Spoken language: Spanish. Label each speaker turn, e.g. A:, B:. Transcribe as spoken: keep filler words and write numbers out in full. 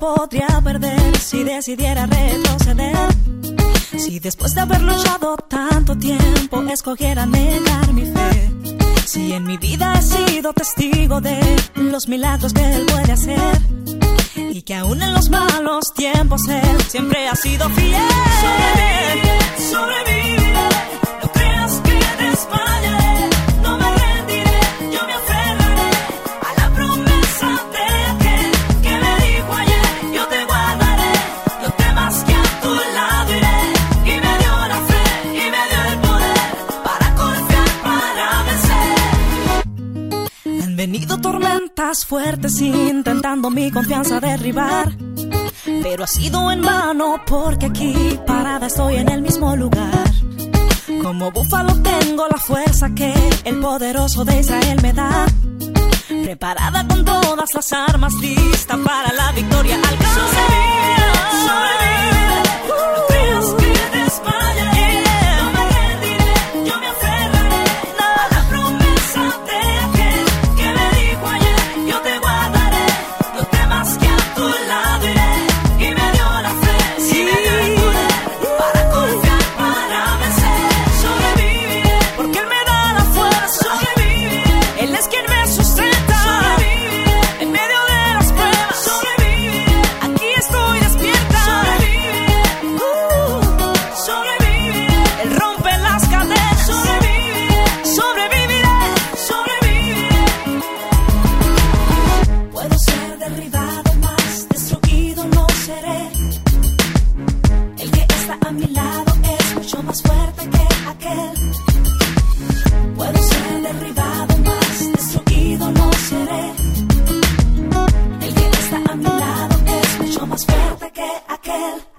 A: podría perder si decidiera retroceder. Si después de haber luchado tanto tiempo escogiera negar mi fe. Si en mi vida he sido testigo de los milagros que Él puede hacer, y que aún en los malos tiempos Él siempre ha sido fiel. Sobreviviré, sobreviviré, no creas que desmayaré, no me rendiré, yo me aferraré a la promesa de aquel que me dijo ayer: yo te guardaré, no temas que a tu lado iré. Y me dio la fe y me dio el poder para confiar, para vencer. Han venido tormentas fuertes intentando mi confianza derribar, pero ha sido en vano porque aquí parada estoy en el mismo lugar. Como búfalo tengo la fuerza que el poderoso de Israel me da, preparada con todas las armas, lista para la victoria alcanzar. Sobreviviré, no creas que desmayaré, no me rendiré, yo me aferraré a la promesa de aquel que me dijo ayer: yo te guardaré, no temas que a tu lado iré. Y me dio la fe y me dio el poder para confiar, para vencer. Sobreviviré, porque Él me da la fuerza. Sobreviviré, Él es quien me sustenta. Sobreviviré, en medio de las pruebas. Sobreviviré, aquí estoy despierta. Sobreviviré, uh, sobreviviré, Él rompe las cadenas. Sobreviviré, sobreviviré, sobreviviré. Puedo ser derribado, mas destruido no seré. El que está a mi lado es mucho más fuerte que aquel. Puedo ser derribado, mas destruido no seré. El que está a mi lado es mucho más fuerte que aquel.